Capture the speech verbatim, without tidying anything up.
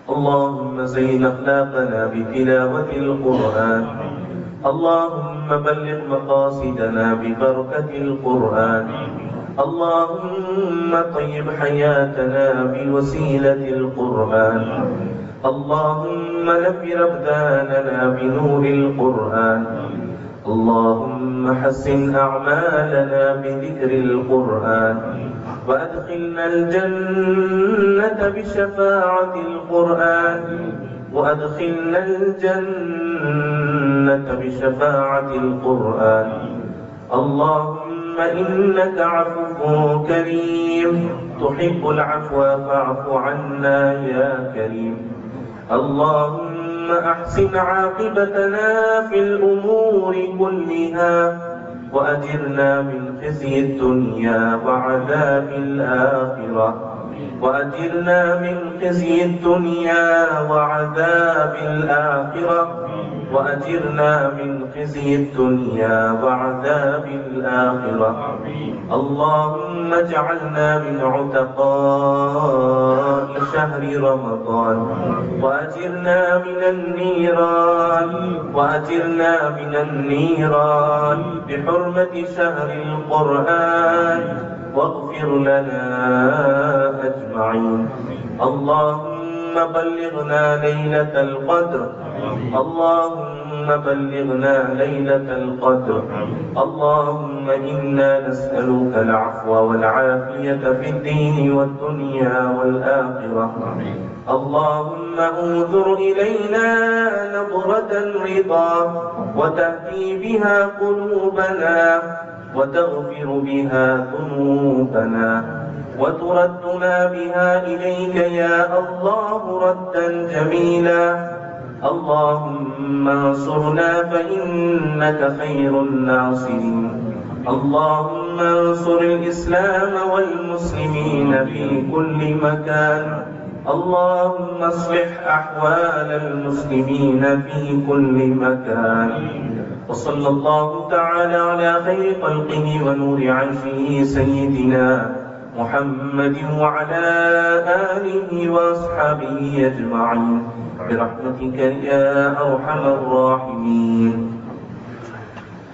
اللهم زين أخلاقنا بتلاوة القرآن. اللهم بلغ مقاصدنا ببركة القرآن. اللهم طيب حياتنا بوسيلة القرآن. اللهم نفر أبداننا بنور القرآن. اللهم حسن أعمالنا بذكر القرآن، وأدخلنا الجنة بشفاعة القرآن، وأدخلنا الجنة بشفاعة القرآن. اللهم إنك عفو كريم تحب العفو فاعف عنا يا كريم. اللهم أحسن عاقبتنا في الأمور كلها، وأجرنا من خزي الدنيا وعذاب الآخرة. وأجرنا من خزي الدنيا وعذاب الآخرة. وأجرنا من خزي الدنيا وعذاب الآخرة. اللهم اجعلنا من عتقاء شهر رمضان، وأجرنا من النيران وأجرنا من النيران بحرمة شهر القرآن، واغفر لنا أجمعين. اللهم بلغنا ليلة القدر. اللهم بلغنا ليلة القدر. اللهم إنا نسألك العفو والعافية في الدين والدنيا والآخرة. اللهم انظر إلينا نظرة رضا، وتهدي بها قلوبنا، وتغفر بها ذنوبنا، وتردنا بها إليك يا الله ردا جميلا. اللهم انصرنا فإنك خير الناصرين. اللهم انصر الإسلام والمسلمين في كل مكان. اللهم اصلح أحوال المسلمين في كل مكان. وصلى الله تعالى على خير خلقه ونور عرشه سيدنا محمد وعلى آله وأصحابه أجمعين برحمتك يا أرحم الراحمين.